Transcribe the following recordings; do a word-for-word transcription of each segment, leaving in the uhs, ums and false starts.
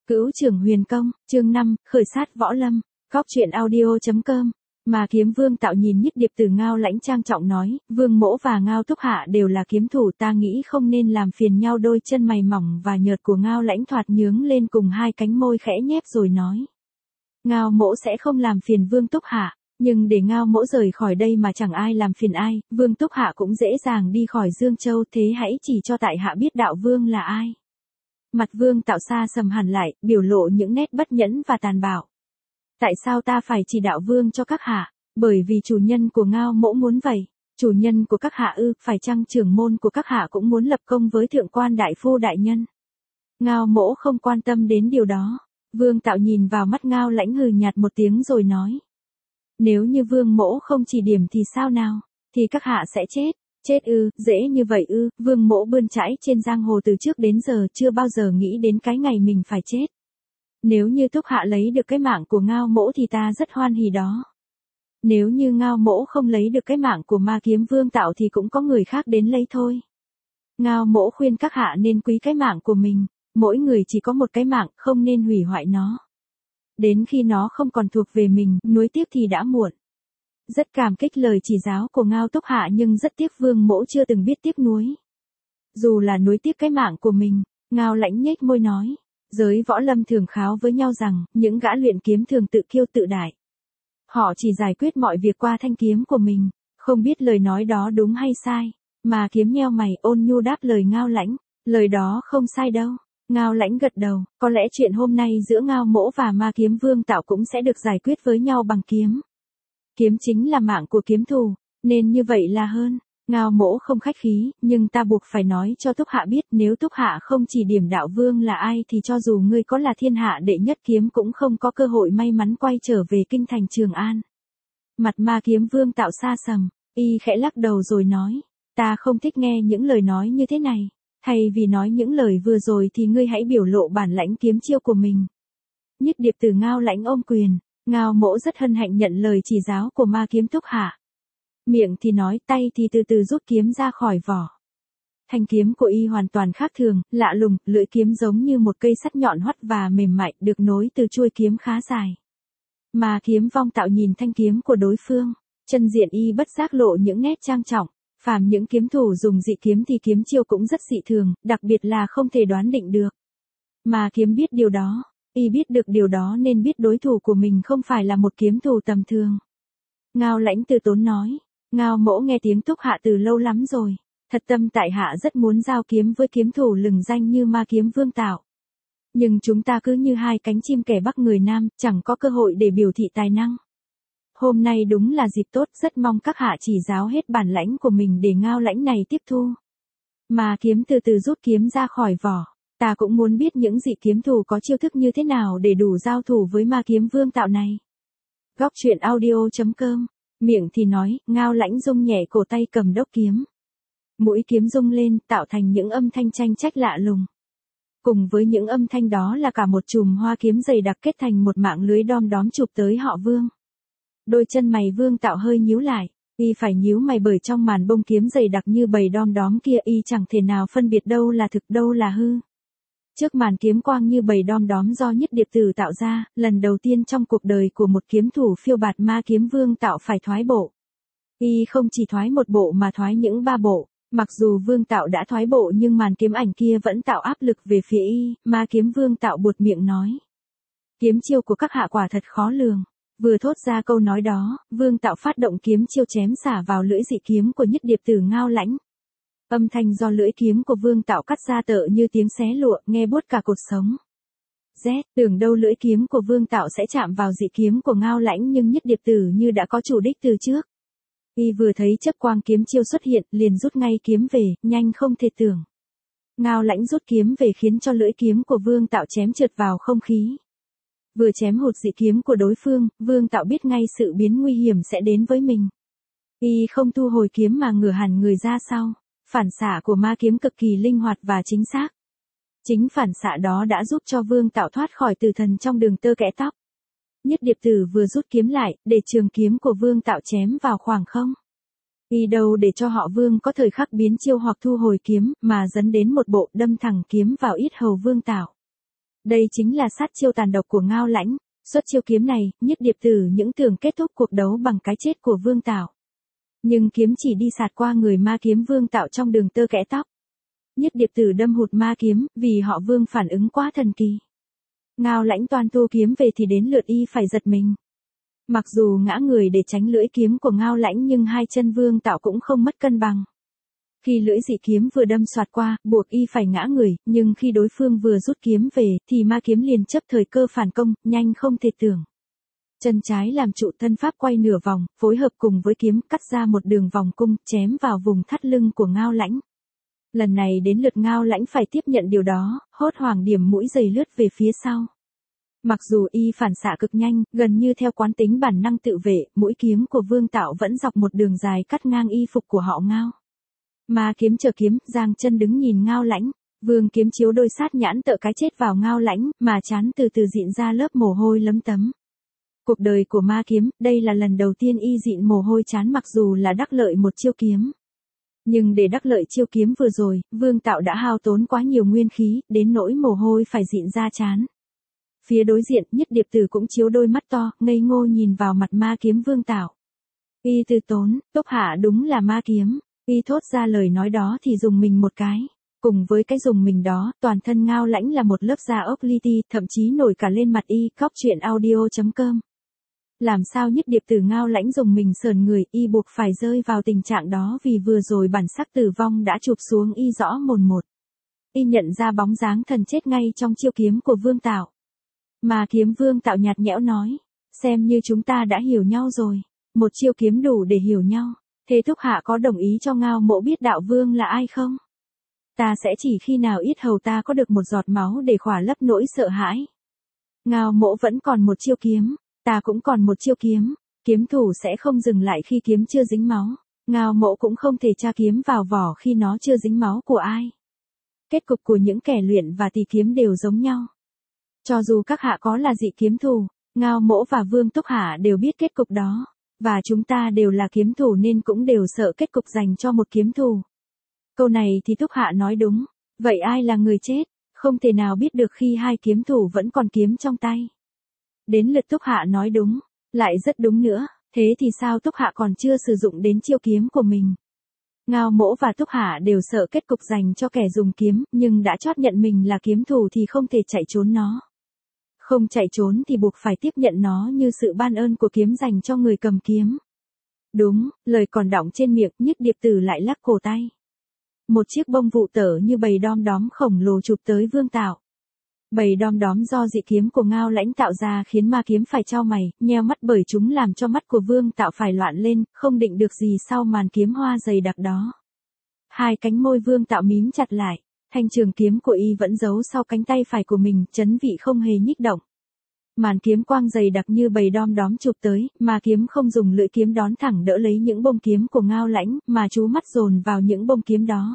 Cửu Trưởng Huyền Công, chương năm, khởi sát võ lâm, góc truyện audio.com. Mà Kiếm Vương Tạo nhìn Nhất Điệp Từ Ngao Lãnh trang trọng nói, Vương Mỗ và Ngao Túc Hạ đều là kiếm thủ, ta nghĩ không nên làm phiền nhau. Đôi chân mày mỏng và nhợt của Ngao Lãnh thoạt nhướng lên, cùng hai cánh môi khẽ nhép rồi nói. Ngao Mỗ sẽ không làm phiền Vương Túc Hạ, nhưng để Ngao Mỗ rời khỏi đây mà chẳng ai làm phiền ai, Vương Túc Hạ cũng dễ dàng đi khỏi Dương Châu, thế hãy chỉ cho tại hạ biết đạo vương là ai. Mặt Vương Tạo xa sầm hẳn lại, biểu lộ những nét bất nhẫn và tàn bạo. Tại sao ta phải chỉ đạo vương cho các hạ? Bởi vì chủ nhân của Ngao Mỗ muốn vậy. Chủ nhân của các hạ ư? Phải chăng trưởng môn của các hạ cũng muốn lập công với thượng quan đại phu đại nhân? Ngao Mỗ không quan tâm đến điều đó. Vương Tạo nhìn vào mắt Ngao Lãnh hừ nhạt một tiếng rồi nói. Nếu như Vương Mỗ không chỉ điểm thì sao nào? Thì các hạ sẽ chết. Chết ư? Dễ như vậy ư? Vương Mỗ bươn chãi trên giang hồ từ trước đến giờ chưa bao giờ nghĩ đến cái ngày mình phải chết. Nếu như Túc Hạ lấy được cái mạng của Ngao Mỗ thì ta rất hoan hỉ đó. Nếu như Ngao Mỗ không lấy được cái mạng của Ma Kiếm Vương Tạo thì cũng có người khác đến lấy thôi. Ngao Mỗ khuyên các hạ nên quý cái mạng của mình, mỗi người chỉ có một cái mạng, không nên hủy hoại nó. Đến khi nó không còn thuộc về mình, nuối tiếc thì đã muộn. Rất cảm kích lời chỉ giáo của Ngao Túc Hạ, nhưng rất tiếc Vương Mỗ chưa từng biết tiếc nuối. Dù là nuối tiếc cái mạng của mình, Ngao Lãnh nhếch môi nói. Giới võ lâm thường kháo với nhau rằng, những gã luyện kiếm thường tự kiêu tự đại. Họ chỉ giải quyết mọi việc qua thanh kiếm của mình, không biết lời nói đó đúng hay sai. Mà Kiếm nheo mày, ôn nhu đáp lời Ngao Lãnh, lời đó không sai đâu. Ngao Lãnh gật đầu, có lẽ chuyện hôm nay giữa Ngao Mỗ và Ma Kiếm Vương Tạo cũng sẽ được giải quyết với nhau bằng kiếm. Kiếm chính là mạng của kiếm thủ, nên như vậy là hơn. Ngao Mỗ không khách khí, nhưng ta buộc phải nói cho Túc Hạ biết, nếu Túc Hạ không chỉ điểm đạo vương là ai thì cho dù ngươi có là thiên hạ đệ nhất kiếm cũng không có cơ hội may mắn quay trở về kinh thành Trường An. Mặt Ma Kiếm Vương Tạo xa sầm, y khẽ lắc đầu rồi nói, ta không thích nghe những lời nói như thế này, thay vì nói những lời vừa rồi thì ngươi hãy biểu lộ bản lãnh kiếm chiêu của mình. Nhất Điệp Từ Ngao Lãnh ôm quyền, Ngao Mỗ rất hân hạnh nhận lời chỉ giáo của Ma Kiếm Túc Hạ. Miệng thì nói, tay thì từ từ rút kiếm ra khỏi vỏ. Thanh kiếm của y hoàn toàn khác thường, lạ lùng, lưỡi kiếm giống như một cây sắt nhọn hoắt và mềm mại, được nối từ chuôi kiếm khá dài. Mà Kiếm Vong Tạo nhìn thanh kiếm của đối phương, chân diện y bất giác lộ những nét trang trọng. Phàm những kiếm thủ dùng dị kiếm thì kiếm chiêu cũng rất dị thường, đặc biệt là không thể đoán định được. Mà Kiếm biết điều đó, y biết được điều đó nên biết đối thủ của mình không phải là một kiếm thủ tầm thường. Ngao Lãnh từ tốn nói. Ngao Mỗ nghe tiếng Túc Hạ từ lâu lắm rồi, thật tâm tại hạ rất muốn giao kiếm với kiếm thủ lừng danh như Ma Kiếm Vương Tạo. Nhưng chúng ta cứ như hai cánh chim kẻ bắc người Nam, chẳng có cơ hội để biểu thị tài năng. Hôm nay đúng là dịp tốt, rất mong các hạ chỉ giáo hết bản lãnh của mình để Ngao Lãnh này tiếp thu. Ma Kiếm từ từ rút kiếm ra khỏi vỏ, ta cũng muốn biết những dị kiếm thủ có chiêu thức như thế nào để đủ giao thủ với Ma Kiếm Vương Tạo này. Góc truyện audio.com. Miệng thì nói, Ngao Lãnh rung nhẹ cổ tay cầm đốc kiếm. Mũi kiếm rung lên, tạo thành những âm thanh tranh trách lạ lùng. Cùng với những âm thanh đó là cả một chùm hoa kiếm dày đặc kết thành một mạng lưới đom đóm chụp tới họ Vương. Đôi chân mày Vương Tạo hơi nhíu lại, y phải nhíu mày bởi trong màn bông kiếm dày đặc như bầy đom đóm kia y chẳng thể nào phân biệt đâu là thực đâu là hư. Trước màn kiếm quang như bầy đom đóm do Nhất Điệp Từ tạo ra, lần đầu tiên trong cuộc đời của một kiếm thủ phiêu bạt Ma Kiếm Vương Tạo phải thoái bộ. Y không chỉ thoái một bộ mà thoái những ba bộ, mặc dù Vương Tạo đã thoái bộ nhưng màn kiếm ảnh kia vẫn tạo áp lực về phía y, Ma Kiếm Vương Tạo buột miệng nói. Kiếm chiêu của các hạ quả thật khó lường. Vừa thốt ra câu nói đó, Vương Tạo phát động kiếm chiêu chém xả vào lưỡi dị kiếm của Nhất Điệp Từ Ngao Lãnh. Âm thanh do lưỡi kiếm của Vương Tạo cắt ra tựa như tiếng xé lụa, nghe buốt cả cột sống. Z, tưởng đâu lưỡi kiếm của Vương Tạo sẽ chạm vào dị kiếm của Ngao Lãnh nhưng Nhất Điệp Từ như đã có chủ đích từ trước. Y vừa thấy chớp quang kiếm chiêu xuất hiện, liền rút ngay kiếm về, nhanh không thể tưởng. Ngao Lãnh rút kiếm về khiến cho lưỡi kiếm của Vương Tạo chém trượt vào không khí. Vừa chém hụt dị kiếm của đối phương, Vương Tạo biết ngay sự biến nguy hiểm sẽ đến với mình. Y không thu hồi kiếm mà ngửa hẳn người ra sau. Phản xạ của ma kiếm cực kỳ linh hoạt và chính xác. Chính phản xạ đó đã giúp cho Vương Tạo thoát khỏi tử thần trong đường tơ kẽ tóc. Nhất Điệp Từ vừa rút kiếm lại, để trường kiếm của Vương Tạo chém vào khoảng không. Y đâu để cho họ Vương có thời khắc biến chiêu hoặc thu hồi kiếm, mà dẫn đến một bộ đâm thẳng kiếm vào yết hầu Vương Tạo. Đây chính là sát chiêu tàn độc của Ngao Lãnh. Xuất chiêu kiếm này, Nhất Điệp Tử những tưởng kết thúc cuộc đấu bằng cái chết của Vương Tảo. Nhưng kiếm chỉ đi sạt qua người ma kiếm Vương Tảo trong đường tơ kẽ tóc. Nhất Điệp Tử đâm hụt ma kiếm, vì họ Vương phản ứng quá thần kỳ. Ngao Lãnh toan thu kiếm về thì đến lượt y phải giật mình. Mặc dù ngã người để tránh lưỡi kiếm của Ngao Lãnh nhưng hai chân Vương Tảo cũng không mất cân bằng. Khi lưỡi dị kiếm vừa đâm xoạt qua, buộc y phải ngã người, nhưng khi đối phương vừa rút kiếm về, thì ma kiếm liền chấp thời cơ phản công, nhanh không thể tưởng. Chân trái làm trụ thân pháp quay nửa vòng, phối hợp cùng với kiếm cắt ra một đường vòng cung, chém vào vùng thắt lưng của Ngao Lãnh. Lần này đến lượt Ngao Lãnh phải tiếp nhận điều đó, hốt hoảng điểm mũi giày lướt về phía sau. Mặc dù y phản xạ cực nhanh, gần như theo quán tính bản năng tự vệ, mũi kiếm của Vương Tảo vẫn dọc một đường dài cắt ngang y phục của họ Ngao. Ma kiếm chờ kiếm, giang chân đứng nhìn Ngao Lãnh, Vương kiếm chiếu đôi sát nhãn tợ cái chết vào Ngao Lãnh, mà chán từ từ dịn ra lớp mồ hôi lấm tấm. Cuộc đời của ma kiếm, đây là lần đầu tiên y dịn mồ hôi chán mặc dù là đắc lợi một chiêu kiếm. Nhưng để đắc lợi chiêu kiếm vừa rồi, Vương Tảo đã hao tốn quá nhiều nguyên khí, đến nỗi mồ hôi phải dịn ra chán. Phía đối diện, Nhất Điệp Tử cũng chiếu đôi mắt to, ngây ngô nhìn vào mặt ma kiếm Vương Tảo. Y từ tốn, Túc Hạ đúng là ma kiếm. Y thốt ra lời nói đó thì dùng mình một cái. Cùng với cái dùng mình đó, toàn thân Ngao Lãnh là một lớp da ốc li ti, thậm chí nổi cả lên mặt y. Cóc truyện audio chấm com. Làm sao Nhất Điệp Tử Ngao Lãnh dùng mình sờn người, y buộc phải rơi vào tình trạng đó vì vừa rồi bản sắc tử vong đã chụp xuống y rõ mồn một. Y nhận ra bóng dáng thần chết ngay trong chiêu kiếm của Vương Tảo. Mà kiếm Vương Tảo nhạt nhẽo nói, xem như chúng ta đã hiểu nhau rồi. Một chiêu kiếm đủ để hiểu nhau. Thế Thúc Hạ có đồng ý cho Ngao Mỗ biết đạo vương là ai không? Ta sẽ chỉ khi nào yết hầu ta có được một giọt máu để khỏa lấp nỗi sợ hãi. Ngao Mỗ vẫn còn một chiêu kiếm, ta cũng còn một chiêu kiếm, kiếm thủ sẽ không dừng lại khi kiếm chưa dính máu. Ngao Mỗ cũng không thể tra kiếm vào vỏ khi nó chưa dính máu của ai. Kết cục của những kẻ luyện và tỳ kiếm đều giống nhau. Cho dù các hạ có là dị kiếm thủ, Ngao Mỗ và Vương Túc Hạ đều biết kết cục đó. Và chúng ta đều là kiếm thủ nên cũng đều sợ kết cục dành cho một kiếm thủ. Câu này thì Túc Hạ nói đúng. Vậy ai là người chết? Không thể nào biết được khi hai kiếm thủ vẫn còn kiếm trong tay. Đến lượt Túc Hạ nói đúng. Lại rất đúng nữa. Thế thì sao Túc Hạ còn chưa sử dụng đến chiêu kiếm của mình? Ngao Mỗ và Túc Hạ đều sợ kết cục dành cho kẻ dùng kiếm, nhưng đã chót nhận mình là kiếm thủ thì không thể chạy trốn nó. Không chạy trốn thì buộc phải tiếp nhận nó như sự ban ơn của kiếm dành cho người cầm kiếm. Đúng, lời còn đọng trên miệng, Nhất Điệp Tử lại lắc cổ tay. Một chiếc bông vụ tở như bầy đom đóm khổng lồ chụp tới Vương Tảo. Bầy đom đóm do dị kiếm của Ngao Lãnh tạo ra khiến ma kiếm phải chau mày, nheo mắt bởi chúng làm cho mắt của Vương Tảo phải loạn lên, không định được gì sau màn kiếm hoa dày đặc đó. Hai cánh môi Vương Tảo mím chặt lại. Thanh trường kiếm của y vẫn giấu sau cánh tay phải của mình, chấn vị không hề nhích động. Màn kiếm quang dày đặc như bầy đom đóm chụp tới, mà kiếm không dùng lưỡi kiếm đón thẳng đỡ lấy những bông kiếm của Ngao Lãnh, mà chú mắt dồn vào những bông kiếm đó.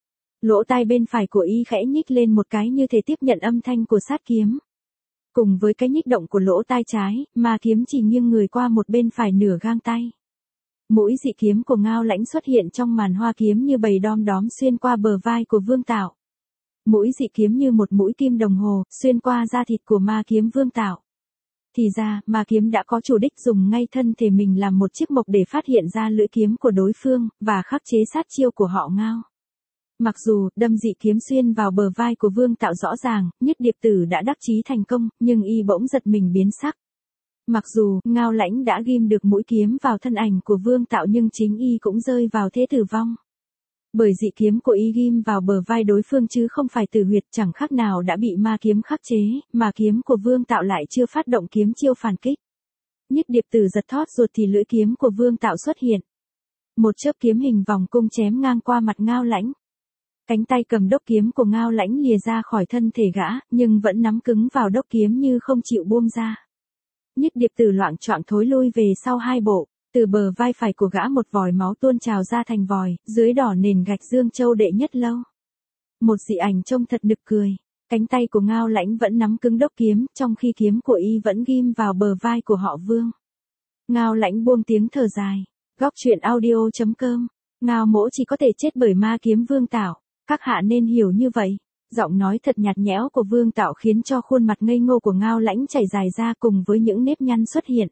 Lỗ tai bên phải của y khẽ nhích lên một cái như thể tiếp nhận âm thanh của sát kiếm. Cùng với cái nhích động của lỗ tai trái, mà kiếm chỉ nghiêng người qua một bên phải nửa gang tay. Mũi dị kiếm của Ngao Lãnh xuất hiện trong màn hoa kiếm như bầy đom đóm xuyên qua bờ vai của Vương Tảo. Mũi dị kiếm như một mũi kim đồng hồ, xuyên qua da thịt của ma kiếm Vương Tảo. Thì ra, ma kiếm đã có chủ đích dùng ngay thân thể mình làm một chiếc mộc để phát hiện ra lưỡi kiếm của đối phương, và khắc chế sát chiêu của họ Ngao. Mặc dù, đâm dị kiếm xuyên vào bờ vai của Vương Tảo rõ ràng, Nhất Điệp Tử đã đắc chí thành công, nhưng y bỗng giật mình biến sắc. Mặc dù, Ngao Lãnh đã ghim được mũi kiếm vào thân ảnh của Vương Tảo nhưng chính y cũng rơi vào thế tử vong. Bởi dị kiếm của y ghim vào bờ vai đối phương chứ không phải tử huyệt, chẳng khác nào đã bị ma kiếm khắc chế, mà kiếm của Vương Tảo lại chưa phát động kiếm chiêu phản kích. Nhất Điệp Tử giật thót ruột thì lưỡi kiếm của Vương Tảo xuất hiện. Một chớp kiếm hình vòng cung chém ngang qua mặt Ngao Lãnh. Cánh tay cầm đốc kiếm của Ngao Lãnh lìa ra khỏi thân thể gã, nhưng vẫn nắm cứng vào đốc kiếm như không chịu buông ra. Nhất Điệp Tử loạng choạng thối lui về sau hai bộ, từ bờ vai phải của gã một vòi máu tuôn trào ra thành vòi, dưới đỏ nền gạch Dương Châu đệ nhất lâu. Một dị ảnh trông thật nực cười, cánh tay của Ngao Lãnh vẫn nắm cứng đốc kiếm, trong khi kiếm của y vẫn ghim vào bờ vai của họ Vương. Ngao Lãnh buông tiếng thở dài, góc truyện audio chấm com, Ngao Mỗ chỉ có thể chết bởi ma kiếm Vương Tảo, các hạ nên hiểu như vậy. Giọng nói thật nhạt nhẽo của Vương Tạo khiến cho khuôn mặt ngây ngô của Ngao Lãnh chảy dài ra cùng với những nếp nhăn xuất hiện.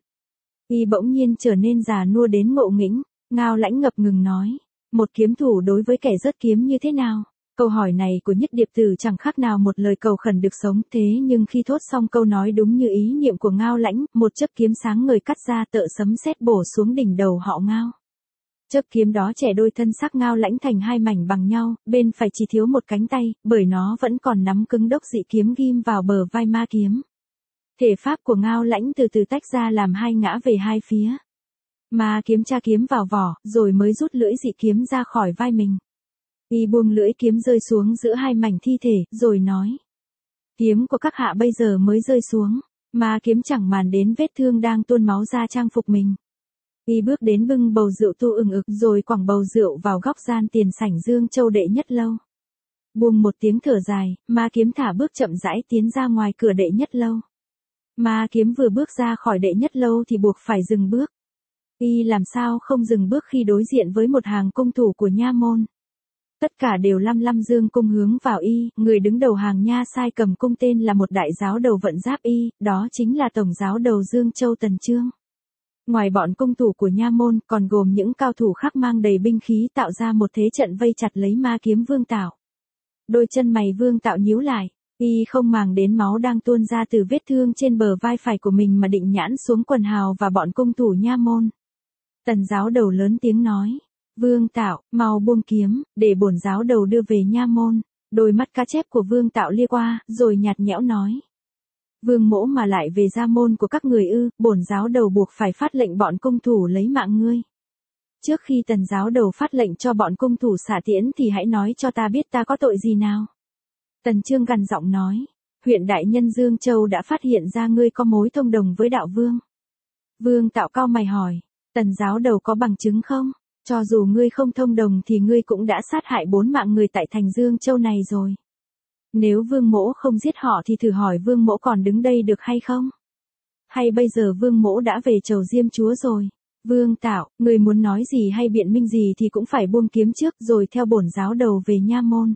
Y bỗng nhiên trở nên già nua đến ngộ nghĩnh. Ngao Lãnh ngập ngừng nói, một kiếm thủ đối với kẻ rớt kiếm như thế nào? Câu hỏi này của Nhất Điệp Tử chẳng khác nào một lời cầu khẩn được sống, thế nhưng khi thốt xong câu nói đúng như ý niệm của Ngao Lãnh, một chớp kiếm sáng ngời cắt ra tợ sấm sét bổ xuống đỉnh đầu họ Ngao. Chớp kiếm đó chẻ đôi thân xác Ngao Lãnh thành hai mảnh bằng nhau, bên phải chỉ thiếu một cánh tay, bởi nó vẫn còn nắm cứng đốc dị kiếm ghim vào bờ vai ma kiếm. Thể pháp của Ngao Lãnh từ từ tách ra làm hai ngã về hai phía. Ma kiếm tra kiếm vào vỏ, rồi mới rút lưỡi dị kiếm ra khỏi vai mình. Y buông lưỡi kiếm rơi xuống giữa hai mảnh thi thể, rồi nói. Kiếm của các hạ bây giờ mới rơi xuống, ma kiếm chẳng màng đến vết thương đang tuôn máu ra trang phục mình. Y bước đến bưng bầu rượu tu ừng ực rồi quẳng bầu rượu vào góc gian tiền sảnh Dương Châu Đệ Nhất Lâu. Buông một tiếng thở dài, ma kiếm thả bước chậm rãi tiến ra ngoài cửa Đệ Nhất Lâu. Ma kiếm vừa bước ra khỏi Đệ Nhất Lâu thì buộc phải dừng bước. Y làm sao không dừng bước khi đối diện với một hàng cung thủ của nha môn. Tất cả đều lăm lăm dương cung hướng vào y, người đứng đầu hàng nha sai cầm cung tên là một đại giáo đầu vận giáp y, đó chính là tổng giáo đầu Dương Châu Tần Chương. Ngoài bọn cung thủ của nha môn còn gồm những cao thủ khác mang đầy binh khí tạo ra một thế trận vây chặt lấy ma kiếm Vương Tạo. Đôi chân mày Vương Tạo nhíu lại, y không màng đến máu đang tuôn ra từ vết thương trên bờ vai phải của mình mà định nhãn xuống quần hào và bọn cung thủ nha môn. Tần giáo đầu lớn tiếng nói, Vương Tạo, mau buông kiếm, để bổn giáo đầu đưa về nha môn. Đôi mắt cá chép của Vương Tạo lia qua, rồi nhạt nhẽo nói. Vương mỗ mà lại về gia môn của các người ư, bổn giáo đầu buộc phải phát lệnh bọn cung thủ lấy mạng ngươi. Trước khi tần giáo đầu phát lệnh cho bọn cung thủ xả tiễn thì hãy nói cho ta biết ta có tội gì nào. Tần Chương gằn giọng nói, huyện đại nhân Dương Châu đã phát hiện ra ngươi có mối thông đồng với đạo vương. Vương Tạo cau mày hỏi, tần giáo đầu có bằng chứng không? Cho dù ngươi không thông đồng thì ngươi cũng đã sát hại bốn mạng người tại thành Dương Châu này rồi. Nếu Vương mỗ không giết họ thì thử hỏi Vương mỗ còn đứng đây được hay không? Hay bây giờ Vương mỗ đã về chầu Diêm Chúa rồi? Vương Tạo, ngươi muốn nói gì hay biện minh gì thì cũng phải buông kiếm trước rồi theo bổn giáo đầu về nha môn.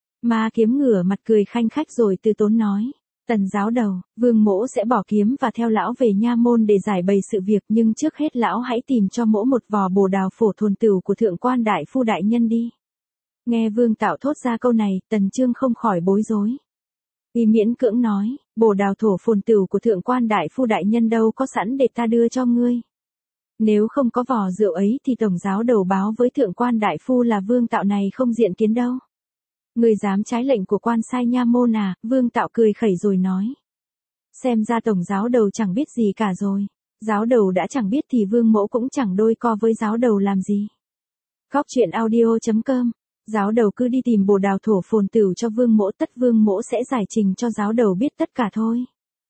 Ma kiếm ngửa mặt cười khanh khách rồi từ tốn nói. Tần giáo đầu, Vương mỗ sẽ bỏ kiếm và theo lão về nha môn để giải bày sự việc, nhưng trước hết lão hãy tìm cho mỗ một vò bồ đào phổ thuần tửu của thượng quan đại phu đại nhân đi. Nghe Vương Tạo thốt ra câu này, Tần Chương không khỏi bối rối. Y miễn cưỡng nói, bồ đào thổ phồn tửu của thượng quan đại phu đại nhân đâu có sẵn để ta đưa cho ngươi. Nếu không có vò rượu ấy thì tổng giáo đầu báo với thượng quan đại phu là Vương Tạo này không diện kiến đâu. Người dám trái lệnh của quan sai nha môn à? Vương Tạo cười khẩy rồi nói. Xem ra tổng giáo đầu chẳng biết gì cả rồi. Giáo đầu đã chẳng biết thì Vương mỗ cũng chẳng đôi co với giáo đầu làm gì. Góc truyện audio chấm com. Giáo đầu cứ đi tìm bồ đào thổ phồn tửu cho Vương mỗ, tất Vương mỗ sẽ giải trình cho giáo đầu biết tất cả thôi.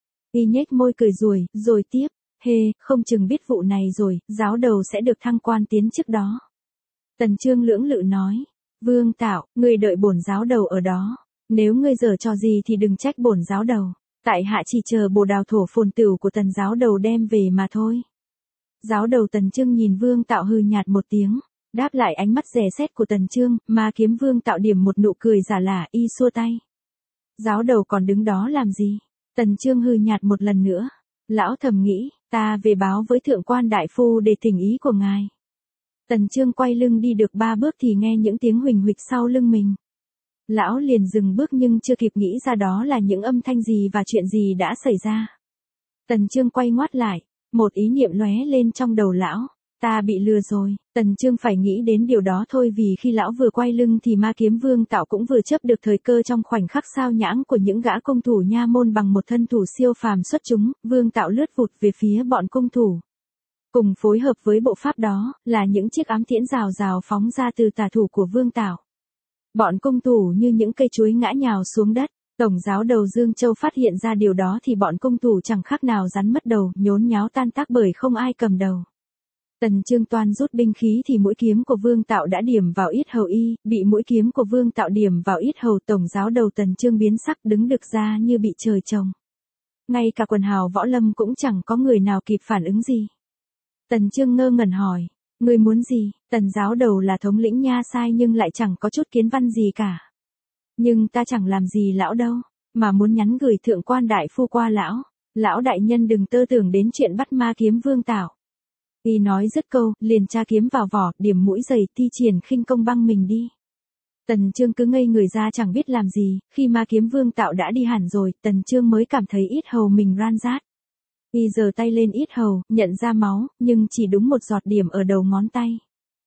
Y nhếch môi cười ruồi, rồi tiếp. Hê, không chừng biết vụ này rồi, giáo đầu sẽ được thăng quan tiến trước đó. Tần Chương lưỡng lự nói. Vương Tạo, ngươi đợi bổn giáo đầu ở đó. Nếu ngươi giở trò gì thì đừng trách bổn giáo đầu. Tại hạ chỉ chờ bồ đào thổ phồn tửu của tần giáo đầu đem về mà thôi. Giáo đầu Tần Chương nhìn Vương Tạo hừ nhạt một tiếng. Đáp lại ánh mắt dè xét của Tần Chương, mà kiếm Vương Tạo điểm một nụ cười giả lả, y xua tay. Giáo đầu còn đứng đó làm gì? Tần Chương hừ nhạt một lần nữa. Lão thầm nghĩ, ta về báo với thượng quan đại phu để thỉnh ý của ngài. Tần Chương quay lưng đi được ba bước thì nghe những tiếng huỳnh huỵch sau lưng mình. Lão liền dừng bước nhưng chưa kịp nghĩ ra đó là những âm thanh gì và chuyện gì đã xảy ra. Tần Chương quay ngoắt lại, một ý niệm lóe lên trong đầu lão. Ta bị lừa rồi. Tần Chương phải nghĩ đến điều đó thôi, vì khi lão vừa quay lưng thì ma kiếm Vương Tạo cũng vừa chấp được thời cơ trong khoảnh khắc sao nhãng của những gã công thủ nha môn bằng một thân thủ siêu phàm xuất chúng. Vương Tạo lướt vụt về phía bọn công thủ. Cùng phối hợp với bộ pháp đó, là những chiếc ám tiễn rào rào phóng ra từ tà thủ của Vương Tạo. Bọn công thủ như những cây chuối ngã nhào xuống đất. Tổng giáo đầu Dương Châu phát hiện ra điều đó thì bọn công thủ chẳng khác nào rắn mất đầu, nhốn nháo tan tác bởi không ai cầm đầu. Tần Chương toan rút binh khí thì mũi kiếm của Vương Tạo đã điểm vào yết hầu y, bị mũi kiếm của Vương Tạo điểm vào yết hầu, tổng giáo đầu Tần Chương biến sắc đứng được ra như bị trời trồng. Ngay cả quần hào võ lâm cũng chẳng có người nào kịp phản ứng gì. Tần Chương ngơ ngẩn hỏi, ngươi muốn gì? Tần giáo đầu là thống lĩnh nha sai nhưng lại chẳng có chút kiến văn gì cả. Nhưng ta chẳng làm gì lão đâu, mà muốn nhắn gửi thượng quan đại phu qua lão. Lão đại nhân đừng tơ tưởng đến chuyện bắt ma kiếm Vương Tảo. Y nói dứt câu, liền tra kiếm vào vỏ, điểm mũi giày, thi triển khinh công băng mình đi. Tần Chương cứ ngây người ra chẳng biết làm gì, khi ma kiếm Vương Tảo đã đi hẳn rồi, Tần Chương mới cảm thấy yết hầu mình ran rát. Y giơ tay lên yết hầu, nhận ra máu, nhưng chỉ đúng một giọt điểm ở đầu ngón tay.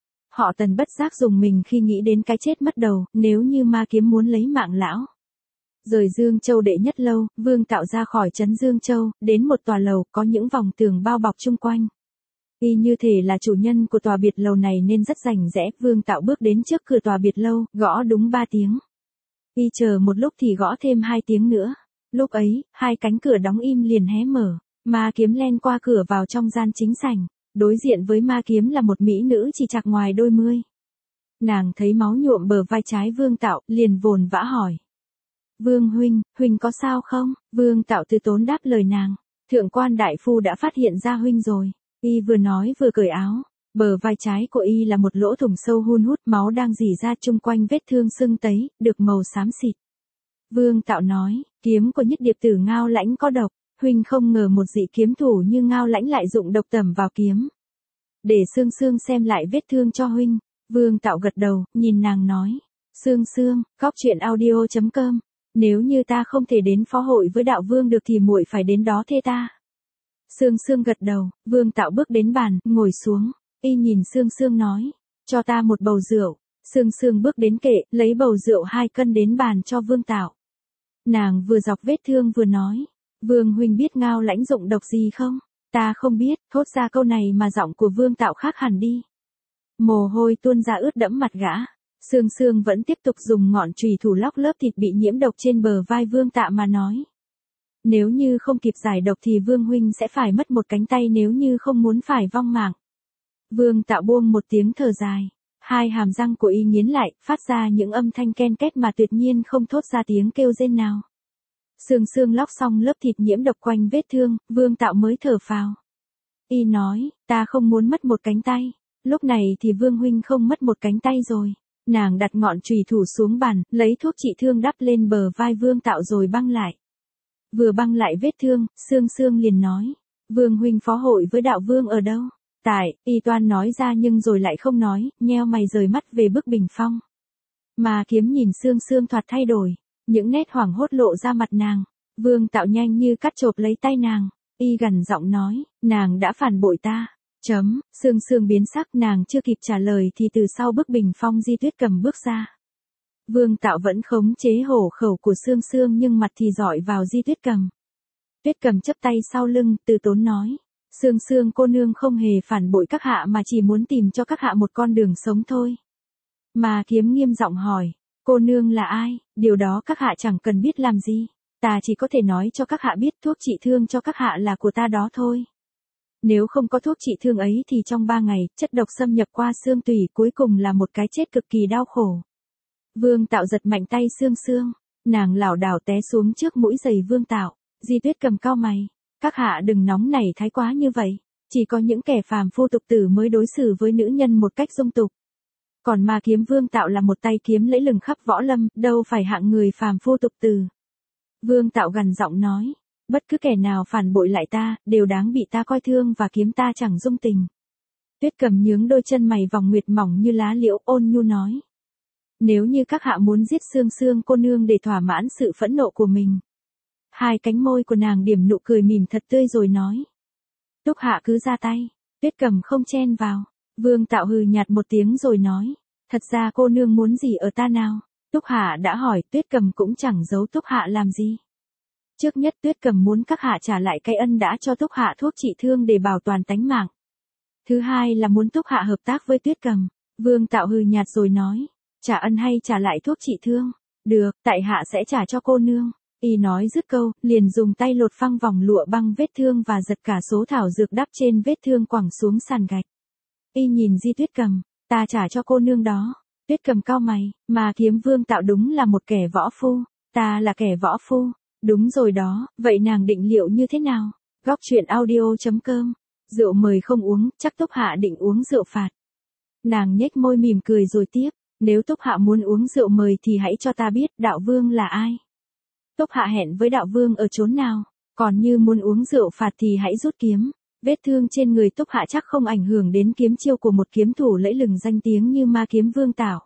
Họ Tần bất giác dùng mình khi nghĩ đến cái chết mất đầu, nếu như ma kiếm muốn lấy mạng lão. Rời Dương Châu đệ nhất lâu, Vương Tảo ra khỏi trấn Dương Châu, đến một tòa lầu có những vòng tường bao bọc chung quanh. Y như thể là chủ nhân của tòa biệt lầu này nên rất rành rẽ, Vương Tảo bước đến trước cửa tòa biệt lâu, gõ đúng ba tiếng. Y chờ một lúc thì gõ thêm hai tiếng nữa. Lúc ấy, hai cánh cửa đóng im liền hé mở, ma kiếm len qua cửa vào trong gian chính sảnh. Đối diện với ma kiếm là một mỹ nữ chỉ chạc ngoài đôi mươi. Nàng thấy máu nhuộm bờ vai trái Vương Tảo, liền vồn vã hỏi. Vương huynh, huynh có sao không? Vương Tảo từ tốn đáp lời nàng. Thượng quan đại phu đã phát hiện ra huynh rồi. Y vừa nói vừa cởi áo. Bờ vai trái của y là một lỗ thủng sâu hun hút, máu đang rỉ ra chung quanh vết thương sưng tấy, được màu xám xịt. Vương Tảo nói, kiếm của Nhất Điệp Tử Ngao Lãnh có độc. Huynh không ngờ một dị kiếm thủ như Ngao Lãnh lại dụng độc tẩm vào kiếm. Để Sương Sương xem lại vết thương cho huynh. Vương Tảo gật đầu, nhìn nàng nói. Sương Sương, cóc truyện audio chấm com. Nếu như ta không thể đến phó hội với đạo vương được thì muội phải đến đó thê ta. Sương Sương gật đầu, Vương Tảo bước đến bàn, ngồi xuống. Y nhìn Sương Sương nói. Cho ta một bầu rượu. Sương Sương bước đến kệ, lấy bầu rượu hai cân đến bàn cho Vương Tảo. Nàng vừa dọc vết thương vừa nói. Vương huynh biết Ngao Lãnh dụng độc gì không? Ta không biết, thốt ra câu này mà giọng của Vương Tảo khác hẳn đi. Mồ hôi tuôn ra ướt đẫm mặt gã. Sương Sương vẫn tiếp tục dùng ngọn chùy thủ lóc lớp thịt bị nhiễm độc trên bờ vai Vương Tảo mà nói. Nếu như không kịp giải độc thì Vương huynh sẽ phải mất một cánh tay nếu như không muốn phải vong mạng. Vương Tảo buông một tiếng thở dài. Hai hàm răng của y nghiến lại, phát ra những âm thanh ken két mà tuyệt nhiên không thốt ra tiếng kêu rên nào. Sương Sương lóc xong lớp thịt nhiễm độc quanh vết thương, Vương Tảo mới thở phào. Y nói, ta không muốn mất một cánh tay. Lúc này thì Vương huynh không mất một cánh tay rồi. Nàng đặt ngọn chùy thủ xuống bàn, lấy thuốc trị thương đắp lên bờ vai Vương Tảo rồi băng lại. Vừa băng lại vết thương, Sương Sương liền nói. Vương huynh phó hội với đạo vương ở đâu? Tại, y toan nói ra nhưng rồi lại không nói, nheo mày rời mắt về bức bình phong. Mà kiếm nhìn Sương Sương thoạt thay đổi. Những nét hoảng hốt lộ ra mặt nàng. Vương Tảo nhanh như cắt chộp lấy tay nàng. Y gằn giọng nói, nàng đã phản bội ta. Chấm, Sương Sương biến sắc, nàng chưa kịp trả lời thì từ sau bức bình phong Di Tuyết Cầm bước ra. Vương Tảo vẫn khống chế hổ khẩu của Sương Sương nhưng mặt thì dọi vào Di Tuyết Cầm. Tuyết Cầm chấp tay sau lưng, từ tốn nói. Sương Sương cô nương không hề phản bội các hạ mà chỉ muốn tìm cho các hạ một con đường sống thôi. Mà kiếm nghiêm giọng hỏi. Cô nương là ai? Điều đó các hạ chẳng cần biết làm gì. Ta chỉ có thể nói cho các hạ biết thuốc trị thương cho các hạ là của ta đó thôi. Nếu không có thuốc trị thương ấy thì trong ba ngày, chất độc xâm nhập qua xương tủy cuối cùng là một cái chết cực kỳ đau khổ. Vương Tảo giật mạnh tay Sương Sương. Nàng lảo đảo té xuống trước mũi giày Vương Tảo. Di Tuyết Cầm cau mày. Các hạ đừng nóng nảy thái quá như vậy. Chỉ có những kẻ phàm phu tục tử mới đối xử với nữ nhân một cách dung tục. Còn ma kiếm Vương Tảo là một tay kiếm lẫy lừng khắp võ lâm, đâu phải hạng người phàm phu tục tử. Vương Tảo gằn giọng nói, bất cứ kẻ nào phản bội lại ta, đều đáng bị ta coi thương và kiếm ta chẳng dung tình. Tuyết Cầm nhướng đôi chân mày vòng nguyệt mỏng như lá liễu, ôn nhu nói. Nếu như các hạ muốn giết Sương Sương cô nương để thỏa mãn sự phẫn nộ của mình. Hai cánh môi của nàng điểm nụ cười mỉm thật tươi rồi nói. Túc hạ cứ ra tay. Tuyết Cầm không chen vào. Vương Tảo hừ nhạt một tiếng rồi nói. Thật ra cô nương muốn gì ở ta nào? Túc hạ đã hỏi, Tuyết Cầm cũng chẳng giấu Túc hạ làm gì. Trước nhất Tuyết Cầm muốn các hạ trả lại cái ân đã cho Túc hạ thuốc trị thương để bảo toàn tánh mạng. Thứ hai là muốn Túc hạ hợp tác với Tuyết Cầm. Vương Tảo hừ nhạt rồi nói. Trả ân hay trả lại thuốc trị thương? Được, tại hạ sẽ trả cho cô nương. Y nói dứt câu, liền dùng tay lột phăng vòng lụa băng vết thương và giật cả số thảo dược đắp trên vết thương quẳng xuống sàn gạch. Y nhìn Di Tuyết Cầm, ta trả cho cô nương đó. Tuyết Cầm cau mày, mà kiếm Vương Tảo đúng là một kẻ võ phu. Ta là kẻ võ phu. Đúng rồi đó, vậy nàng định liệu như thế nào? Góc truyện audio chấm com. Rượu mời không uống, chắc Túc hạ định uống rượu phạt. Nàng nhếch môi mỉm cười rồi tiếp. Nếu Túc Hạ muốn uống rượu mời thì hãy cho ta biết đạo vương là ai. Túc Hạ hẹn với đạo vương ở chốn nào, còn như muốn uống rượu phạt thì hãy rút kiếm. Vết thương trên người Túc Hạ chắc không ảnh hưởng đến kiếm chiêu của một kiếm thủ lẫy lừng danh tiếng như Ma Kiếm Vương Tảo.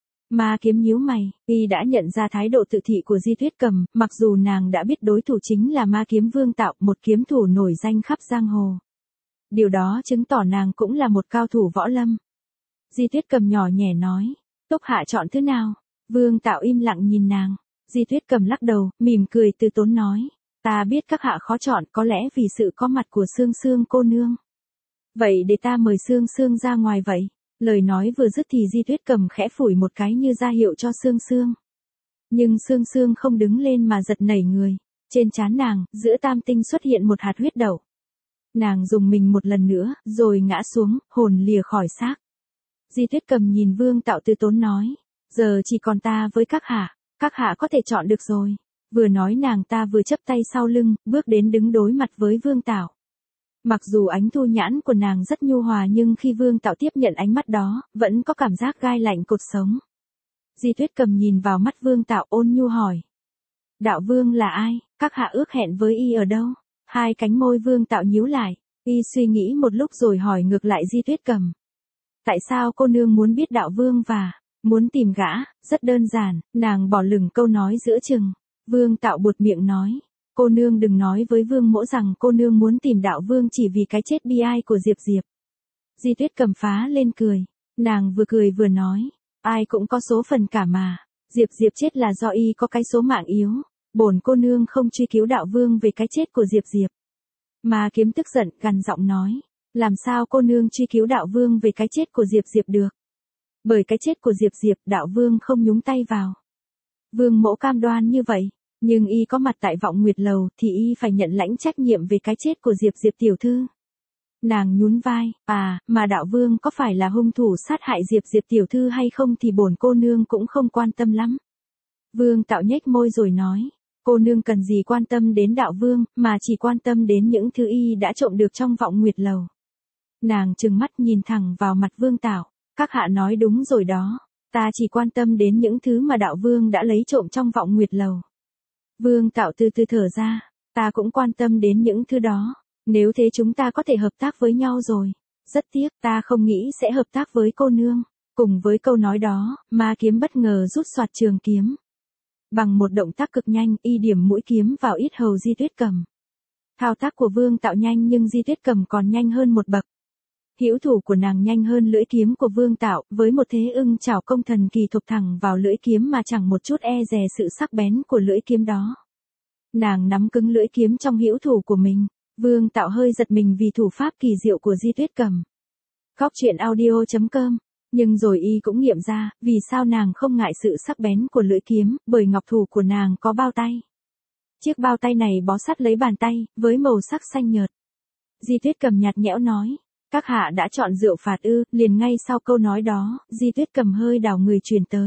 Ma Kiếm nhíu mày, y đã nhận ra thái độ tự thị của Di Tuyết Cầm, mặc dù nàng đã biết đối thủ chính là Ma Kiếm Vương Tảo, một kiếm thủ nổi danh khắp giang hồ. Điều đó chứng tỏ nàng cũng là một cao thủ võ lâm. Di Tuyết Cầm nhỏ nhẹ nói, Túc Hạ chọn thứ nào? Vương Tảo im lặng nhìn nàng. Di Tuyết Cầm lắc đầu, mỉm cười từ tốn nói, ta biết các hạ khó chọn, có lẽ vì sự có mặt của Sương Sương cô nương. Vậy để ta mời Sương Sương ra ngoài vậy. Lời nói vừa dứt thì Di Tuyết Cầm khẽ phủi một cái như ra hiệu cho Sương Sương. Nhưng Sương Sương không đứng lên mà giật nảy người. Trên trán nàng, giữa tam tinh xuất hiện một hạt huyết đậu. Nàng dùng mình một lần nữa, rồi ngã xuống, hồn lìa khỏi xác. Di Tuyết Cầm nhìn Vương Tảo từ tốn nói, giờ chỉ còn ta với các hạ, các hạ có thể chọn được rồi. Vừa nói nàng ta vừa chắp tay sau lưng, bước đến đứng đối mặt với Vương Tảo. Mặc dù ánh thu nhãn của nàng rất nhu hòa nhưng khi Vương Tảo tiếp nhận ánh mắt đó, vẫn có cảm giác gai lạnh cột sống. Di Tuyết Cầm nhìn vào mắt Vương Tảo ôn nhu hỏi. Đạo vương là ai, các hạ ước hẹn với y ở đâu? Hai cánh môi Vương Tảo nhíu lại, y suy nghĩ một lúc rồi hỏi ngược lại Di Tuyết Cầm. Tại sao cô nương muốn biết đạo vương và muốn tìm gã? Rất đơn giản, nàng bỏ lửng câu nói giữa chừng. Vương Tảo buột miệng nói, cô nương đừng nói với Vương Mỗ rằng cô nương muốn tìm đạo vương chỉ vì cái chết bi ai của Diệp Diệp. Di Tuyết Cầm phá lên cười, nàng vừa cười vừa nói, ai cũng có số phần cả mà, Diệp Diệp chết là do y có cái số mạng yếu, bổn cô nương không truy cứu đạo vương về cái chết của Diệp Diệp. Ma Kiếm tức giận, gằn giọng nói, làm sao cô nương truy cứu đạo vương về cái chết của Diệp Diệp được? Bởi cái chết của Diệp Diệp đạo vương không nhúng tay vào. Vương Mỗ cam đoan như vậy, nhưng y có mặt tại Vọng Nguyệt Lầu thì y phải nhận lãnh trách nhiệm về cái chết của Diệp Diệp tiểu thư. Nàng nhún vai, à, mà đạo vương có phải là hung thủ sát hại Diệp Diệp tiểu thư hay không thì bổn cô nương cũng không quan tâm lắm. Vương Tảo nhếch môi rồi nói, cô nương cần gì quan tâm đến đạo vương, mà chỉ quan tâm đến những thứ y đã trộm được trong Vọng Nguyệt Lầu. Nàng trừng mắt nhìn thẳng vào mặt Vương Tảo, các hạ nói đúng rồi đó, ta chỉ quan tâm đến những thứ mà đạo vương đã lấy trộm trong Vọng Nguyệt Lầu. Vương Tảo từ từ thở ra, ta cũng quan tâm đến những thứ đó, nếu thế chúng ta có thể hợp tác với nhau rồi. Rất tiếc ta không nghĩ sẽ hợp tác với cô nương. Cùng với câu nói đó, Ma Kiếm bất ngờ rút xoạt trường kiếm. Bằng một động tác cực nhanh, y điểm mũi kiếm vào yết hầu Di Tuyết Cầm. Thao tác của Vương Tảo nhanh nhưng Di Tuyết Cầm còn nhanh hơn một bậc. Hữu thủ của nàng nhanh hơn lưỡi kiếm của Vương Tảo, với một thế ưng chảo công thần kỳ thục thẳng vào lưỡi kiếm mà chẳng một chút e dè sự sắc bén của lưỡi kiếm đó. Nàng nắm cứng lưỡi kiếm trong hữu thủ của mình, Vương Tảo hơi giật mình vì thủ pháp kỳ diệu của Di Tuyết Cầm. Góc truyện audio chấm com. Nhưng rồi y cũng nghiệm ra, vì sao nàng không ngại sự sắc bén của lưỡi kiếm, bởi ngọc thủ của nàng có bao tay. Chiếc bao tay này bó sát lấy bàn tay, với màu sắc xanh nhợt. Di Tuyết Cầm nhạt nhẽo nói, các hạ đã chọn rượu phạt ư? Liền ngay sau câu nói đó, Di Tuyết Cầm hơi đảo người truyền tới.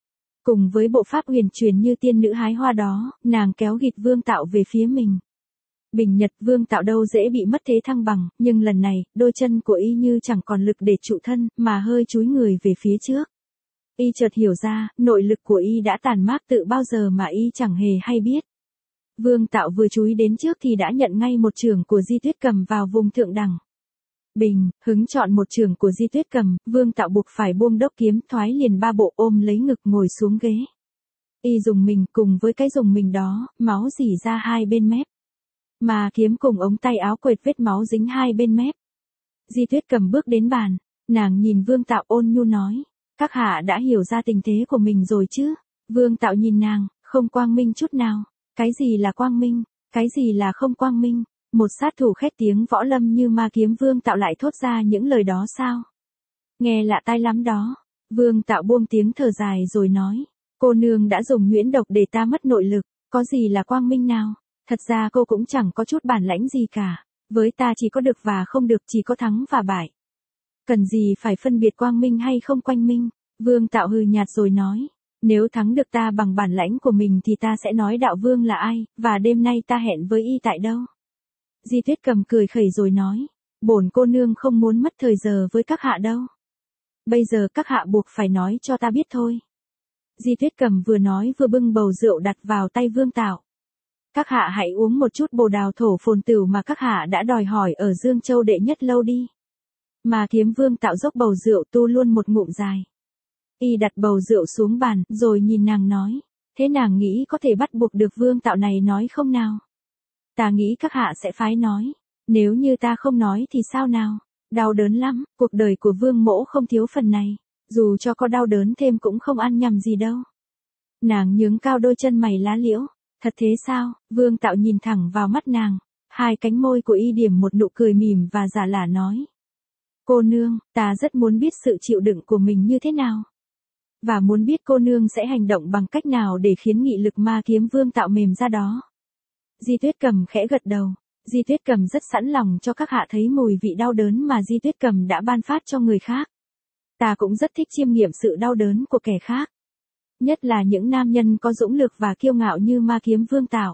Cùng với bộ pháp huyền truyền như tiên nữ hái hoa đó, nàng kéo gịt Vương Tảo về phía mình. Bình nhật Vương Tảo đâu dễ bị mất thế thăng bằng, nhưng lần này, đôi chân của y như chẳng còn lực để trụ thân, mà hơi chúi người về phía trước. Y chợt hiểu ra, nội lực của y đã tàn mát tự bao giờ mà y chẳng hề hay biết. Vương Tảo vừa chúi đến trước thì đã nhận ngay một chưởng của Di Tuyết Cầm vào vùng thượng đẳng. Bình, hứng chọn một chưởng của Di Tuyết Cầm, Vương Tảo buộc phải buông đốc kiếm, thoái liền ba bộ ôm lấy ngực ngồi xuống ghế. Y dùng mình, cùng với cái dùng mình đó, máu rỉ ra hai bên mép. Mà kiếm cùng ống tay áo quệt vết máu dính hai bên mép. Di Tuyết Cầm bước đến bàn, nàng nhìn Vương Tảo ôn nhu nói, các hạ đã hiểu ra tình thế của mình rồi chứ? Vương Tảo nhìn nàng, không quang minh chút nào. Cái gì là quang minh, cái gì là không quang minh? Một sát thủ khét tiếng võ lâm như Ma Kiếm Vương Tảo lại thốt ra những lời đó sao? Nghe lạ tai lắm đó. Vương Tảo buông tiếng thở dài rồi nói, cô nương đã dùng nhuyễn độc để ta mất nội lực, có gì là quang minh nào? Thật ra cô cũng chẳng có chút bản lãnh gì cả, với ta chỉ có được và không được, chỉ có thắng và bại. Cần gì phải phân biệt quang minh hay không quang minh? Vương Tảo hừ nhạt rồi nói, nếu thắng được ta bằng bản lãnh của mình thì ta sẽ nói đạo vương là ai, và đêm nay ta hẹn với y tại đâu. Di Tuyết Cầm cười khẩy rồi nói, bổn cô nương không muốn mất thời giờ với các hạ đâu. bây giờ các hạ buộc phải nói cho ta biết thôi. Di Tuyết Cầm vừa nói vừa bưng bầu rượu đặt vào tay Vương Tạo. Các hạ hãy uống một chút bồ đào thổ phồn tửu mà các hạ đã đòi hỏi ở Dương Châu đệ nhất lâu đi. Mà Kiếm Vương Tạo dốc bầu rượu tu luôn một ngụm dài. Y đặt bầu rượu xuống bàn, rồi nhìn nàng nói, thế nàng nghĩ có thể bắt buộc được Vương Tạo này nói không nào? Ta nghĩ các hạ sẽ phái nói, nếu như ta không nói thì sao nào? Đau đớn lắm, cuộc đời của Vương mỗ không thiếu phần này, dù cho có đau đớn thêm cũng không ăn nhầm gì đâu. Nàng nhướng cao đôi chân mày lá liễu, thật thế sao? Vương Tạo nhìn thẳng vào mắt nàng, hai cánh môi của y điểm một nụ cười mỉm và giả lả nói. Cô nương, ta rất muốn biết sự chịu đựng của mình như thế nào. Và muốn biết cô nương sẽ hành động bằng cách nào để khiến nghị lực ma kiếm Vương Tạo mềm ra đó. Di Tuyết Cầm khẽ gật đầu. Di Tuyết Cầm rất sẵn lòng cho các hạ thấy mùi vị đau đớn mà Di Tuyết Cầm đã ban phát cho người khác. Ta cũng rất thích chiêm nghiệm sự đau đớn của kẻ khác. Nhất là những nam nhân có dũng lực và kiêu ngạo như ma kiếm Vương Tạo.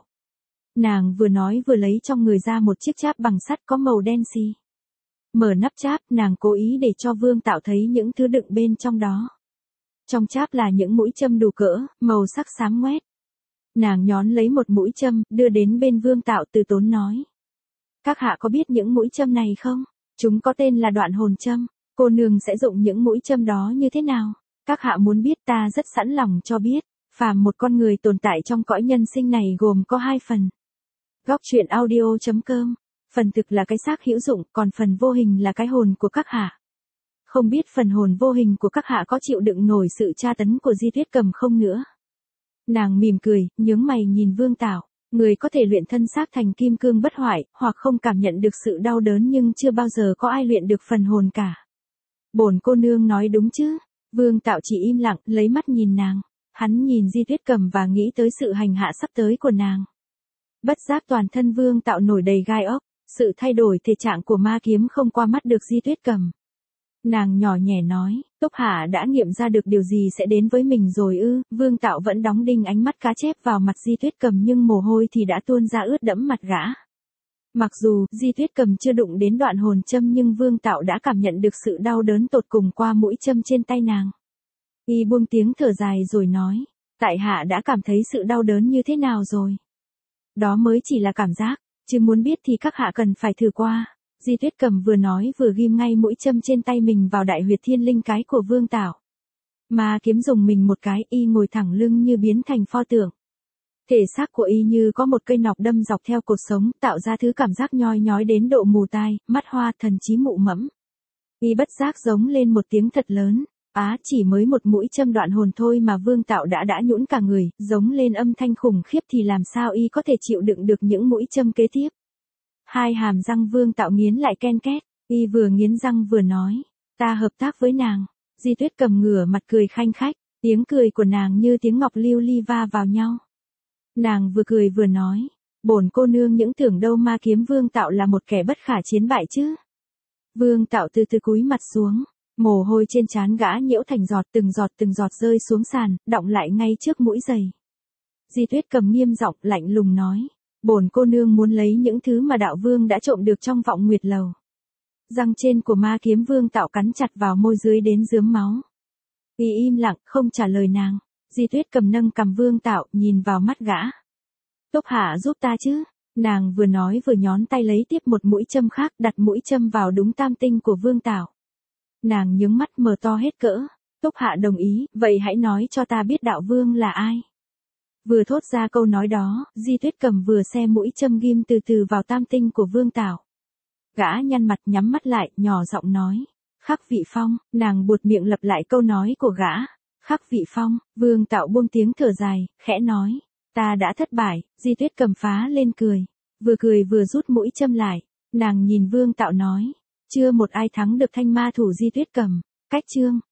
Nàng vừa nói vừa lấy trong người ra một chiếc cháp bằng sắt có màu đen xì. Mở nắp cháp, nàng cố ý để cho Vương Tạo thấy những thứ đựng bên trong đó. Trong cháp là những mũi châm đủ cỡ, màu sắc xám ngoét. Nàng nhón lấy một mũi châm, đưa đến bên Vương Tạo từ tốn nói. Các hạ có biết những mũi châm này không? Chúng có tên là đoạn hồn châm. Cô nương sẽ dụng những mũi châm đó như thế nào? Các hạ muốn biết ta rất sẵn lòng cho biết. Phàm một con người tồn tại trong cõi nhân sinh này gồm có hai phần. Góc truyện audio chấm com. Phần thực là cái xác hữu dụng, còn phần vô hình là cái hồn của các hạ. Không biết phần hồn vô hình của các hạ có chịu đựng nổi sự tra tấn của Di Tuyết Cầm không nữa. Nàng mỉm cười, nhướng mày nhìn Vương Tạo. Người có thể luyện thân xác thành kim cương bất hoại, hoặc không cảm nhận được sự đau đớn nhưng chưa bao giờ có ai luyện được phần hồn cả. Bổn cô nương nói đúng chứ? Vương Tạo chỉ im lặng, lấy mắt nhìn nàng. Hắn nhìn Di Tuyết Cầm và nghĩ tới sự hành hạ sắp tới của nàng. Bất giác toàn thân Vương Tạo nổi đầy gai ốc, sự thay đổi thể trạng của ma kiếm không qua mắt được Di Tuyết Cầm. Nàng nhỏ nhẹ nói, Túc Hạ đã nghiệm ra được điều gì sẽ đến với mình rồi ư? Vương Tạo vẫn đóng đinh ánh mắt cá chép vào mặt Di Tuyết Cầm nhưng mồ hôi thì đã tuôn ra ướt đẫm mặt gã. Mặc dù Di Tuyết Cầm chưa đụng đến đoạn hồn châm nhưng Vương Tạo đã cảm nhận được sự đau đớn tột cùng qua mũi châm trên tay nàng. Y buông tiếng thở dài rồi nói, tại hạ đã cảm thấy sự đau đớn như thế nào rồi. Đó mới chỉ là cảm giác, chứ muốn biết thì các hạ cần phải thử qua. Di Tuyết Cầm vừa nói vừa ghim ngay mũi châm trên tay mình vào đại huyệt thiên linh cái của Vương Tạo. Mà kiếm dùng mình một cái, y ngồi thẳng lưng như biến thành pho tượng. Thể xác của y như có một cây nọc đâm dọc theo cột sống, tạo ra thứ cảm giác nhoi nhói đến độ mù tai, mắt hoa, thần trí mụ mẫm. Y bất giác giống lên một tiếng thật lớn. Á, chỉ mới một mũi châm đoạn hồn thôi mà Vương Tạo đã đã nhũn cả người, giống lên âm thanh khủng khiếp thì làm sao y có thể chịu đựng được những mũi châm kế tiếp. Hai hàm răng Vương Tạo nghiến lại ken két, y vừa nghiến răng vừa nói, ta hợp tác với nàng. Di Tuyết Cầm ngửa mặt cười khanh khách, tiếng cười của nàng như tiếng ngọc lưu ly va vào nhau. Nàng vừa cười vừa nói, bổn cô nương những tưởng đâu ma kiếm Vương Tạo là một kẻ bất khả chiến bại chứ. Vương Tạo từ từ cúi mặt xuống, mồ hôi trên trán gã nhiễu thành giọt từng giọt từng giọt rơi xuống sàn, đọng lại ngay trước mũi giày. Di Tuyết Cầm nghiêm giọng lạnh lùng nói, bổn cô nương muốn lấy những thứ mà đạo vương đã trộm được trong vọng nguyệt lầu. Răng trên của ma kiếm Vương Tạo cắn chặt vào môi dưới đến rướm máu. Y im lặng không trả lời nàng. Di Tuyết Cầm nâng cằm Vương Tạo nhìn vào mắt gã. Túc Hạ giúp ta chứ? Nàng vừa nói vừa nhón tay lấy tiếp một mũi châm khác, đặt mũi châm vào đúng tam tinh của Vương Tạo. Nàng nhướng mắt mở to hết cỡ. Túc Hạ đồng ý, vậy hãy nói cho ta biết đạo vương là ai. Vừa thốt ra câu nói đó, Di Tuyết Cầm vừa xe mũi châm ghim từ từ vào tam tinh của Vương Tạo. Gã nhăn mặt nhắm mắt lại, nhỏ giọng nói. Khắc Vị Phong, nàng buột miệng lặp lại câu nói của gã. Khắc Vị Phong, Vương Tạo buông tiếng thở dài, khẽ nói. Ta đã thất bại. Di Tuyết Cầm phá lên cười. Vừa cười vừa rút mũi châm lại. Nàng nhìn Vương Tạo nói. Chưa một ai thắng được thanh ma thủ Di Tuyết Cầm. Cách chương.